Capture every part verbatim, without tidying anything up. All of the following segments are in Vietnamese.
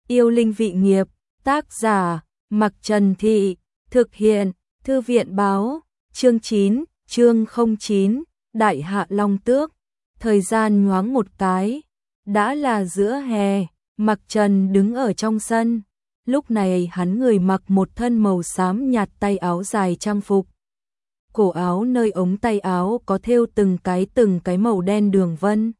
Yêu linh vị nghiệp, tác giả, Mặc Trần Thị, thực hiện, Thư viện báo, chương chín, chương không chín, Đại Hạ Long Tước. Thời gian nhoáng một cái, đã là giữa hè, Mặc Trần đứng ở trong sân. Lúc này hắn người mặc một thân màu xám nhạt tay áo dài trang phục. Cổ áo nơi ống tay áo có thêu từng cái từng cái màu đen đường vân,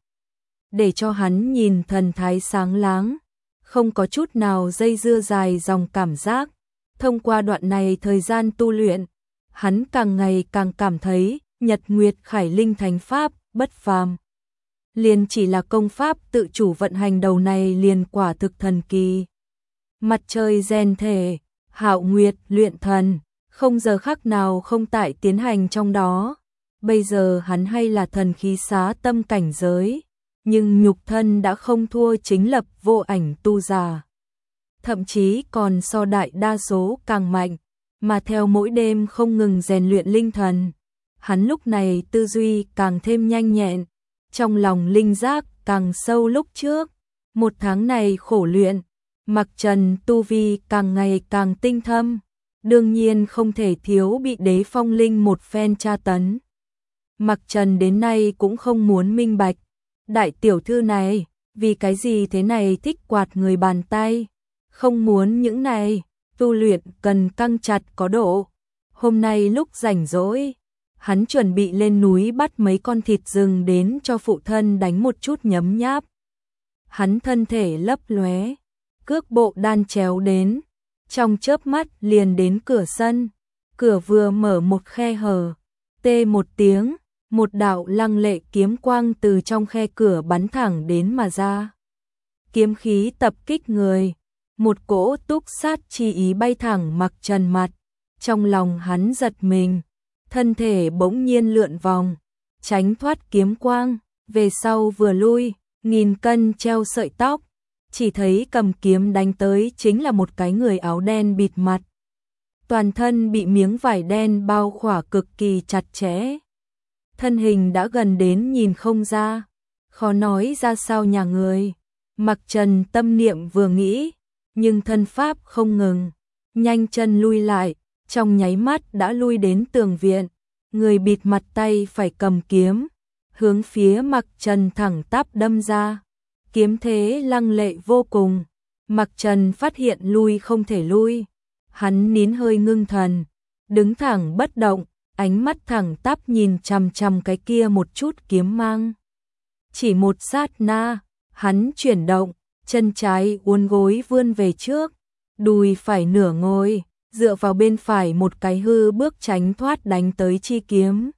để cho hắn nhìn thần thái sáng láng, không có chút nào dây dưa dài dòng cảm giác. Thông qua đoạn này thời gian tu luyện, hắn càng ngày càng cảm thấy Nhật Nguyệt Khải Linh Thánh Pháp bất phàm. Liền chỉ là công pháp tự chủ vận hành đầu này liền quả thực thần kỳ. Mặt trời rèn thể, Hạo Nguyệt luyện thần, không giờ khắc nào không tại tiến hành trong đó. Bây giờ hắn hay là thần khí xá tâm cảnh giới, nhưng nhục thân đã không thua chính lập vô ảnh tu giả. Thậm chí còn so đại đa số càng mạnh, mà theo mỗi đêm không ngừng rèn luyện linh thần, hắn lúc này tư duy càng thêm nhanh nhẹn, trong lòng linh giác càng sâu lúc trước. Một tháng này khổ luyện, Mặc Trần tu vi càng ngày càng tinh thâm, đương nhiên không thể thiếu bị Đế Phong Linh một phen tra tấn. Mặc Trần đến nay cũng không muốn minh bạch, đại tiểu thư này, vì cái gì thế này thích quạt người bàn tay, không muốn những này, tu luyện cần căng chặt có độ. Hôm nay lúc rảnh rỗi, hắn chuẩn bị lên núi bắt mấy con thịt rừng đến cho phụ thân đánh một chút nhấm nháp. Hắn thân thể lấp lóe, cước bộ đan chéo đến, trong chớp mắt liền đến cửa sân. Cửa vừa mở một khe hở, tê một tiếng, một đạo lăng lệ kiếm quang từ trong khe cửa bắn thẳng đến mà ra. Kiếm khí tập kích người, một cỗ túc sát chi ý bay thẳng Mặc Trần mặt. Trong lòng hắn giật mình, thân thể bỗng nhiên lượn vòng, tránh thoát kiếm quang, về sau vừa lui, nghìn cân treo sợi tóc, chỉ thấy cầm kiếm đánh tới chính là một cái người áo đen bịt mặt. Toàn thân bị miếng vải đen bao khỏa cực kỳ chặt chẽ. Thân hình đã gần đến nhìn không ra, khó nói ra sao nhà người. Mặc Trần tâm niệm vừa nghĩ, nhưng thân pháp không ngừng, nhanh chân lui lại, trong nháy mắt đã lui đến tường viện. Người bịt mặt tay phải cầm kiếm, hướng phía Mặc Trần thẳng tắp đâm ra. Kiếm thế lăng lệ vô cùng, Mặc Trần phát hiện lui không thể lui. Hắn nín hơi ngưng thần, đứng thẳng bất động, ánh mắt thẳng tắp nhìn chằm chằm cái kia một chút kiếm mang. Chỉ một sát na, hắn chuyển động, chân trái uốn gối vươn về trước, đùi phải nửa ngồi, dựa vào bên phải một cái hư bước tránh thoát đánh tới chi kiếm.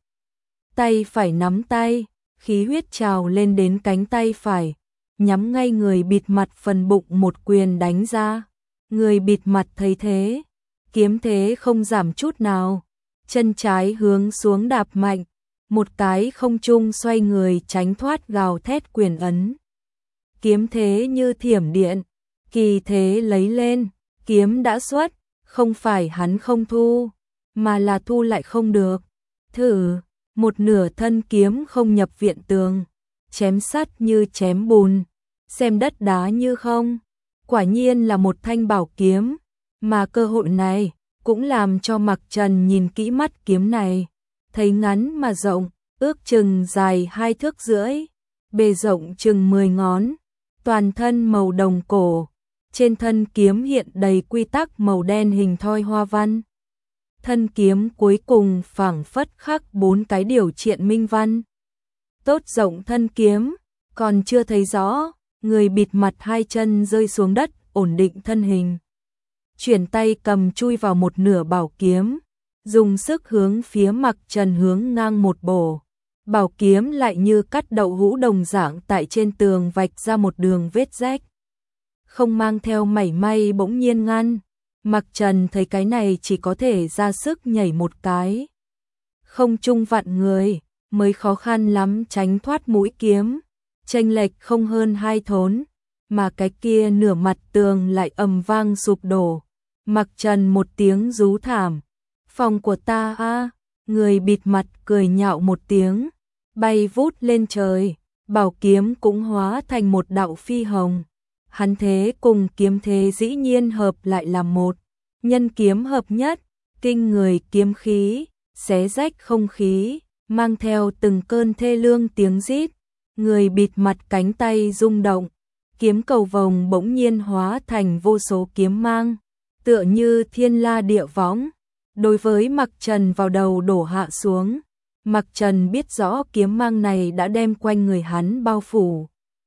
Tay phải nắm tay, khí huyết trào lên đến cánh tay phải, nhắm ngay người bịt mặt phần bụng một quyền đánh ra. Người bịt mặt thấy thế, kiếm thế không giảm chút nào, chân trái hướng xuống đạp mạnh, một cái không trung xoay người tránh thoát gào thét quyền ấn. Kiếm thế như thiểm điện, kỳ thế lấy lên, kiếm đã xuất, không phải hắn không thu, mà là thu lại không được. Thử, một nửa thân kiếm không nhập viện tường, chém sắt như chém bùn, xem đất đá như không. Quả nhiên là một thanh bảo kiếm, mà cơ hội này cũng làm cho Mặc Trần nhìn kỹ mắt kiếm này, thấy ngắn mà rộng, ước chừng dài hai thước rưỡi, bề rộng chừng mười ngón, toàn thân màu đồng cổ, trên thân kiếm hiện đầy quy tắc màu đen hình thoi hoa văn. Thân kiếm cuối cùng phảng phất khắc bốn cái điều triện minh văn. Tốt rộng thân kiếm, còn chưa thấy rõ, người bịt mặt hai chân rơi xuống đất, ổn định thân hình. Chuyển tay cầm chui vào một nửa bảo kiếm, dùng sức hướng phía Mặc Trần hướng ngang một bổ. Bảo kiếm lại như cắt đậu hũ đồng dạng tại trên tường vạch ra một đường vết rách, không mang theo mảy may bỗng nhiên ngăn. Mặc Trần thấy cái này chỉ có thể ra sức nhảy một cái, không trung vặn người, mới khó khăn lắm tránh thoát mũi kiếm, chênh lệch không hơn hai thốn, mà cái kia nửa mặt tường lại ầm vang sụp đổ. Mặc Trần một tiếng rú thảm, phòng của ta a, người bịt mặt cười nhạo một tiếng, bay vút lên trời, bảo kiếm cũng hóa thành một đạo phi hồng, Hắn thế cùng kiếm thế dĩ nhiên hợp lại làm một, nhân kiếm hợp nhất, kinh người kiếm khí, xé rách không khí, mang theo từng cơn thê lương tiếng rít, người bịt mặt cánh tay rung động, kiếm cầu vồng bỗng nhiên hóa thành vô số kiếm mang, tựa như thiên la địa võng, đối với Mặc Trần vào đầu đổ hạ xuống. Mặc Trần biết rõ kiếm mang này đã đem quanh người hắn bao phủ.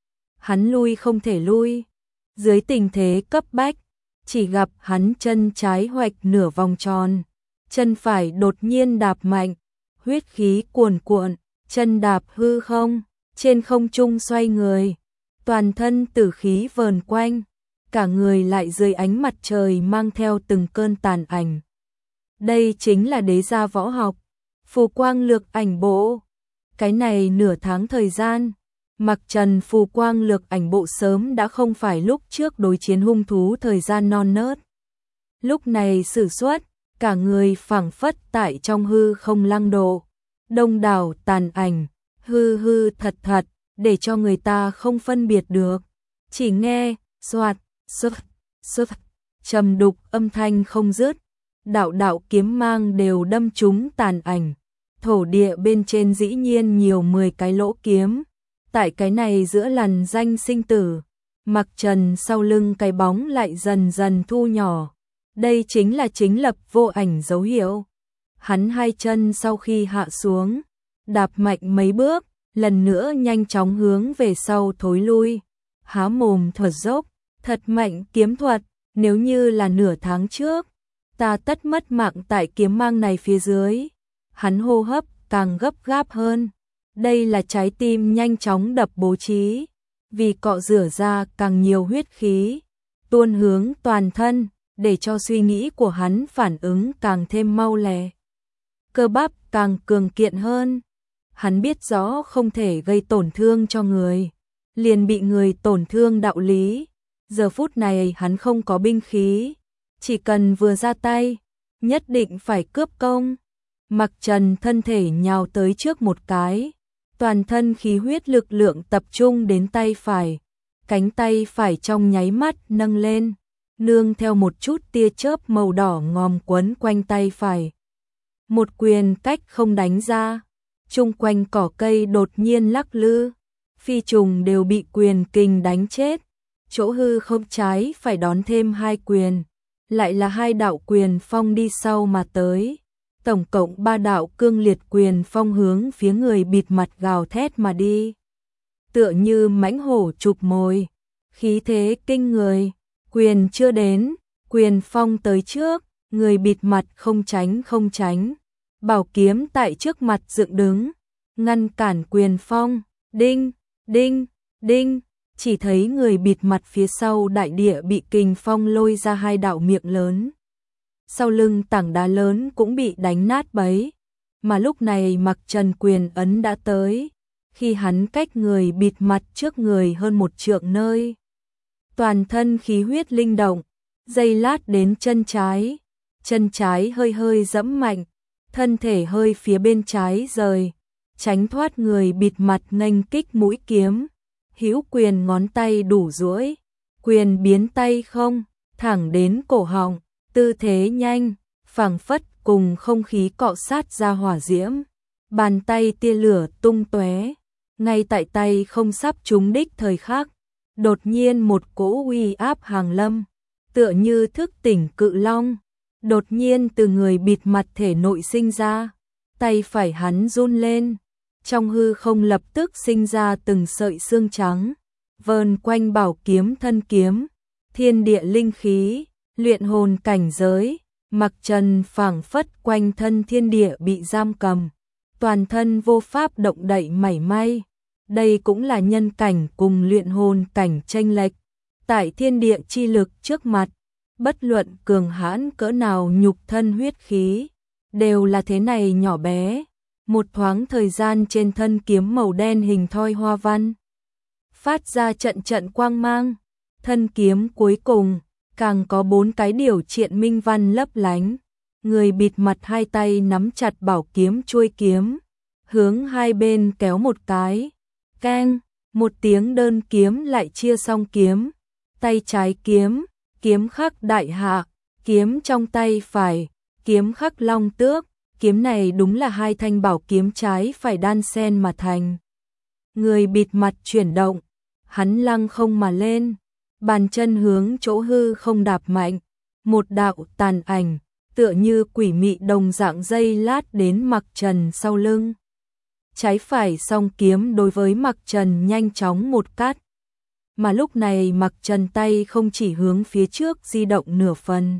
Hắn lui không thể lui, dưới tình thế cấp bách, chỉ gặp hắn chân trái hoạch nửa vòng tròn, chân phải đột nhiên đạp mạnh, huyết khí cuồn cuộn, chân đạp hư không, trên không trung xoay người, toàn thân tử khí vờn quanh, cả người lại dưới ánh mặt trời mang theo từng cơn tàn ảnh. Đây chính là đế gia võ học, phù quang lược ảnh bộ. Cái này nửa tháng thời gian, Mặc Trần phù quang lược ảnh bộ sớm đã không phải lúc trước đối chiến hung thú thời gian non nớt. Lúc này sử xuất, cả người phảng phất tại trong hư không lăng độ, đông đảo tàn ảnh, hư hư thật thật, để cho người ta không phân biệt được. Chỉ nghe, xoạt, xức, xức, trầm đục âm thanh không dứt, đạo đạo kiếm mang đều đâm trúng tàn ảnh. Thổ địa bên trên dĩ nhiên nhiều mười cái lỗ kiếm. Tại cái này giữa lằn danh sinh tử, Mặc Trần sau lưng cái bóng lại dần dần thu nhỏ. Đây chính là chính lập vô ảnh dấu hiệu. Hắn hai chân sau khi hạ xuống, đạp mạnh mấy bước, lần nữa nhanh chóng hướng về sau thối lui. Há mồm thuật dốc, thật mạnh kiếm thuật, nếu như là nửa tháng trước, ta tất mất mạng tại kiếm mang này phía dưới. Hắn hô hấp càng gấp gáp hơn. Đây là trái tim nhanh chóng đập bố trí, vì cọ rửa ra càng nhiều huyết khí, tuôn hướng toàn thân, để cho suy nghĩ của hắn phản ứng càng thêm mau lẹ. Cơ bắp càng cường kiện hơn. Hắn biết rõ không thể gây tổn thương cho người, liền bị người tổn thương đạo lý. Giờ phút này hắn không có binh khí, chỉ cần vừa ra tay, nhất định phải cướp công. Mặc Trần thân thể nhào tới trước một cái, toàn thân khí huyết lực lượng tập trung đến tay phải, cánh tay phải trong nháy mắt nâng lên, nương theo một chút tia chớp màu đỏ ngòm quấn quanh tay phải. Một quyền cách không đánh ra, chung quanh cỏ cây đột nhiên lắc lư, phi trùng đều bị quyền kình đánh chết, chỗ hư không trái phải đón thêm hai quyền, lại là hai đạo quyền phong đi sau mà tới. Tổng cộng ba đạo cương liệt quyền phong hướng phía người bịt mặt gào thét mà đi. Tựa như mãnh hổ chụp mồi, khí thế kinh người, quyền chưa đến, quyền phong tới trước, người bịt mặt không tránh không tránh. Bảo kiếm tại trước mặt dựng đứng, ngăn cản quyền phong, đinh, đinh, đinh, chỉ thấy người bịt mặt phía sau đại địa bị kình phong lôi ra hai đạo miệng lớn. Sau lưng tảng đá lớn cũng bị đánh nát bấy, mà lúc này Mặc Trần quyền ấn đã tới, khi hắn cách người bịt mặt trước người hơn một trượng nơi. Toàn thân khí huyết linh động, giây lát đến chân trái, chân trái hơi hơi giẫm mạnh, thân thể hơi phía bên trái rời, tránh thoát người bịt mặt nghênh kích mũi kiếm, hữu quyền ngón tay đủ duỗi, quyền biến tay không, thẳng đến cổ họng. Tư thế nhanh, phảng phất cùng không khí cọ sát ra hỏa diễm, bàn tay tia lửa tung tóe, ngay tại tay không sắp trúng đích thời khắc, đột nhiên một cỗ uy áp hàng lâm, tựa như thức tỉnh cự long, đột nhiên từ người bịt mặt thể nội sinh ra, tay phải hắn run lên, trong hư không lập tức sinh ra từng sợi xương trắng, vờn quanh bảo kiếm thân kiếm, thiên địa linh khí. Luyện hồn cảnh giới, Mặc Trần phảng phất quanh thân thiên địa bị giam cầm, toàn thân vô pháp động đậy mảy may. Đây cũng là nhân cảnh cùng luyện hồn cảnh chênh lệch. Tại thiên địa chi lực trước mặt, bất luận cường hãn cỡ nào nhục thân huyết khí, đều là thế này nhỏ bé. Một thoáng thời gian trên thân kiếm màu đen hình thoi hoa văn, phát ra trận trận quang mang, thân kiếm cuối cùng càng có bốn cái điều triện minh văn lấp lánh, người bịt mặt hai tay nắm chặt bảo kiếm chuôi kiếm, hướng hai bên kéo một cái, keng, một tiếng đơn kiếm lại chia song kiếm, tay trái kiếm, kiếm khắc đại hạ, kiếm trong tay phải, kiếm khắc long tước, kiếm này đúng là hai thanh bảo kiếm trái phải đan xen mà thành. Người bịt mặt chuyển động, hắn lăng không mà lên, bàn chân hướng chỗ hư không đạp mạnh, một đạo tàn ảnh, tựa như quỷ mị đồng dạng dây lát đến Mặc Trần sau lưng. Trái phải song kiếm đối với Mặc Trần nhanh chóng một cắt. Mà lúc này Mặc Trần tay không chỉ hướng phía trước di động nửa phần.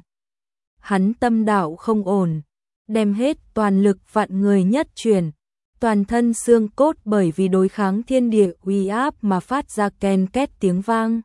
Hắn tâm đạo không ổn, đem hết toàn lực vạn người nhất chuyển, toàn thân xương cốt bởi vì đối kháng thiên địa uy áp mà phát ra ken két tiếng vang.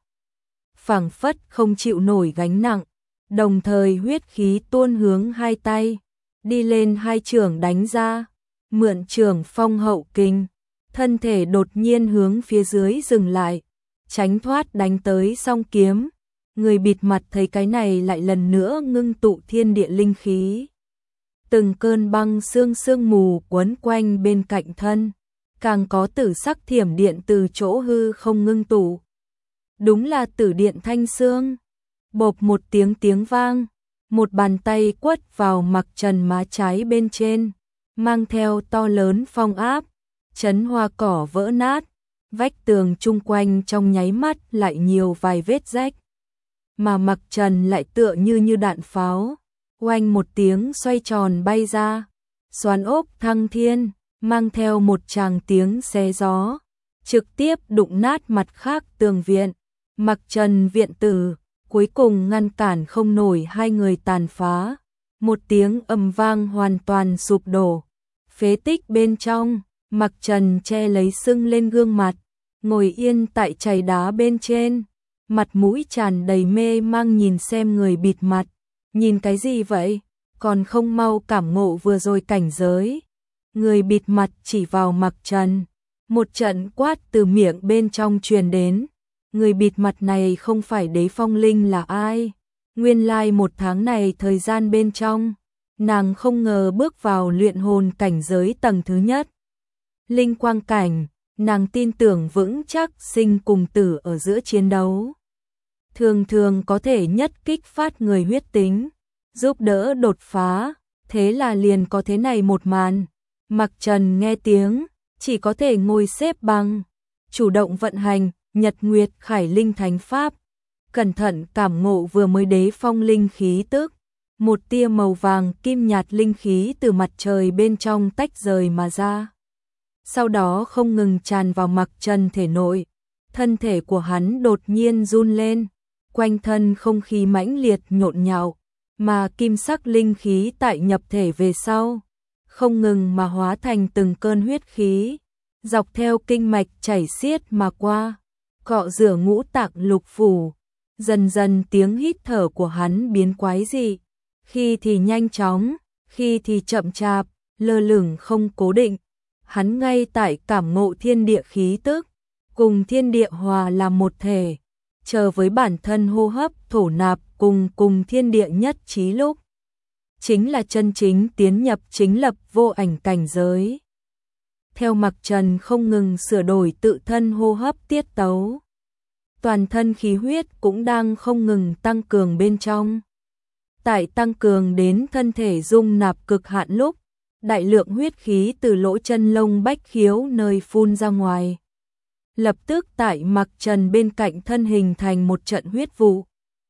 Phảng phất không chịu nổi gánh nặng, đồng thời huyết khí tuôn hướng hai tay, đi lên hai chưởng đánh ra, mượn chưởng phong hậu kinh, thân thể đột nhiên hướng phía dưới dừng lại, tránh thoát đánh tới song kiếm. Người bịt mặt thấy cái này lại lần nữa ngưng tụ thiên địa linh khí. Từng cơn băng sương sương mù quấn quanh bên cạnh thân, càng có tử sắc thiểm điện từ chỗ hư không ngưng tụ. Đúng là tử điện thanh xương. Bộp một tiếng tiếng vang, một bàn tay quất vào Mặc Trần má trái bên trên, mang theo to lớn phong áp, chấn hoa cỏ vỡ nát, vách tường chung quanh trong nháy mắt lại nhiều vài vết rách. Mà Mặc Trần lại tựa như như đạn pháo, oanh một tiếng xoay tròn bay ra, xoắn ốc thăng thiên, mang theo một tràng tiếng xé gió, trực tiếp đụng nát mặt khác tường viện. Mặc Trần viện tử, cuối cùng ngăn cản không nổi hai người tàn phá, một tiếng ầm vang hoàn toàn sụp đổ. Phế tích bên trong, Mặc Trần che lấy sưng lên gương mặt, ngồi yên tại chày đá bên trên, mặt mũi tràn đầy mê mang nhìn xem người bịt mặt. Nhìn cái gì vậy? Còn không mau cảm ngộ vừa rồi cảnh giới. Người bịt mặt chỉ vào Mặc Trần, một trận quát từ miệng bên trong truyền đến. Người bịt mặt này không phải Đế Phong Linh là ai? Nguyên lai một tháng này thời gian bên trong, nàng không ngờ bước vào luyện hồn cảnh giới tầng thứ nhất. Linh quang cảnh, nàng tin tưởng vững chắc sinh cùng tử ở giữa chiến đấu. Thường thường có thể nhất kích phát người huyết tính, giúp đỡ đột phá, thế là liền có thế này một màn. Mặc Trần nghe tiếng, chỉ có thể ngồi xếp bằng, chủ động vận hành Nhật Nguyệt Khải Linh Thánh Pháp, cẩn thận cảm ngộ vừa mới Đế Phong linh khí tức, một tia màu vàng kim nhạt linh khí từ mặt trời bên trong tách rời mà ra. Sau đó không ngừng tràn vào Mặc Trần thể nội, thân thể của hắn đột nhiên run lên, quanh thân không khí mãnh liệt nhộn nhạo, mà kim sắc linh khí tại nhập thể về sau, không ngừng mà hóa thành từng cơn huyết khí, dọc theo kinh mạch chảy xiết mà qua, cọ rửa ngũ tạng lục phủ. Dần dần tiếng hít thở của hắn biến quái dị, khi thì nhanh chóng, khi thì chậm chạp, lơ lửng không cố định. Hắn ngay tại cảm ngộ thiên địa khí tức, cùng thiên địa hòa làm một thể, chờ với bản thân hô hấp thổ nạp cùng cùng thiên địa nhất trí lúc, chính là chân chính tiến nhập chính lập vô ảnh cảnh giới. Theo Mặc Trần không ngừng sửa đổi tự thân hô hấp tiết tấu, toàn thân khí huyết cũng đang không ngừng tăng cường bên trong. Tại tăng cường đến thân thể dung nạp cực hạn lúc, đại lượng huyết khí từ lỗ chân lông bách khiếu nơi phun ra ngoài. Lập tức tại Mặc Trần bên cạnh thân hình thành một trận huyết vụ.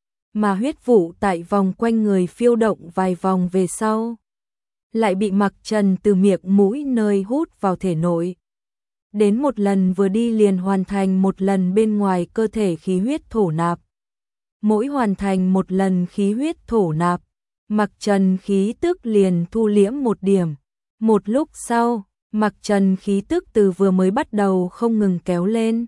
Mà huyết vụ tại vòng quanh người phiêu động vài vòng về sau, lại bị Mặc Trần từ miệng mũi nơi hút vào thể nội. Đến một lần vừa đi liền hoàn thành một lần bên ngoài cơ thể khí huyết thổ nạp. Mỗi hoàn thành một lần khí huyết thổ nạp, Mặc Trần khí tức liền thu liễm một điểm. Một lúc sau, Mặc Trần khí tức từ vừa mới bắt đầu không ngừng kéo lên,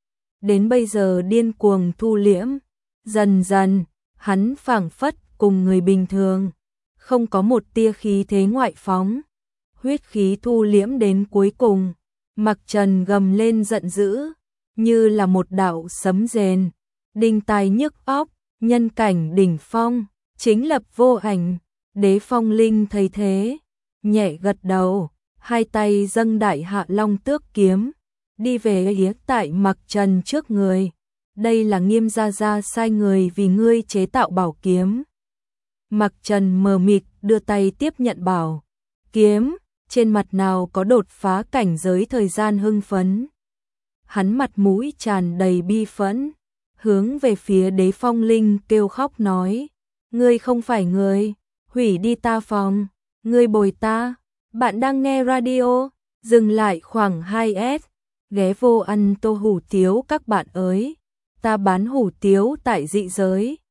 đến bây giờ điên cuồng thu liễm. Dần dần, hắn phảng phất cùng người bình thường, không có một tia khí thế ngoại phóng. Huyết khí thu liễm đến cuối cùng, Mặc Trần gầm lên giận dữ, như là một đạo sấm rền, đinh tai nhức óc, nhân cảnh đỉnh phong, chính lập vô ảnh. Đế Phong Linh thấy thế, nhẹ gật đầu, hai tay dâng đại hạ long tước kiếm, đi về phía tại Mặc Trần trước người, đây là Nghiêm gia gia sai người vì ngươi chế tạo bảo kiếm. Mặc Trần mờ mịt đưa tay tiếp nhận bảo kiếm, trên mặt nào có đột phá cảnh giới thời gian hưng phấn. Hắn mặt mũi tràn đầy bi phẫn, hướng về phía Đế Phong Linh kêu khóc nói, ngươi không phải người, hủy đi ta phòng, ngươi bồi ta. Bạn đang nghe radio, dừng lại khoảng hai S, ghé vô ăn tô hủ tiếu các bạn ơi, ta bán hủ tiếu tại dị giới.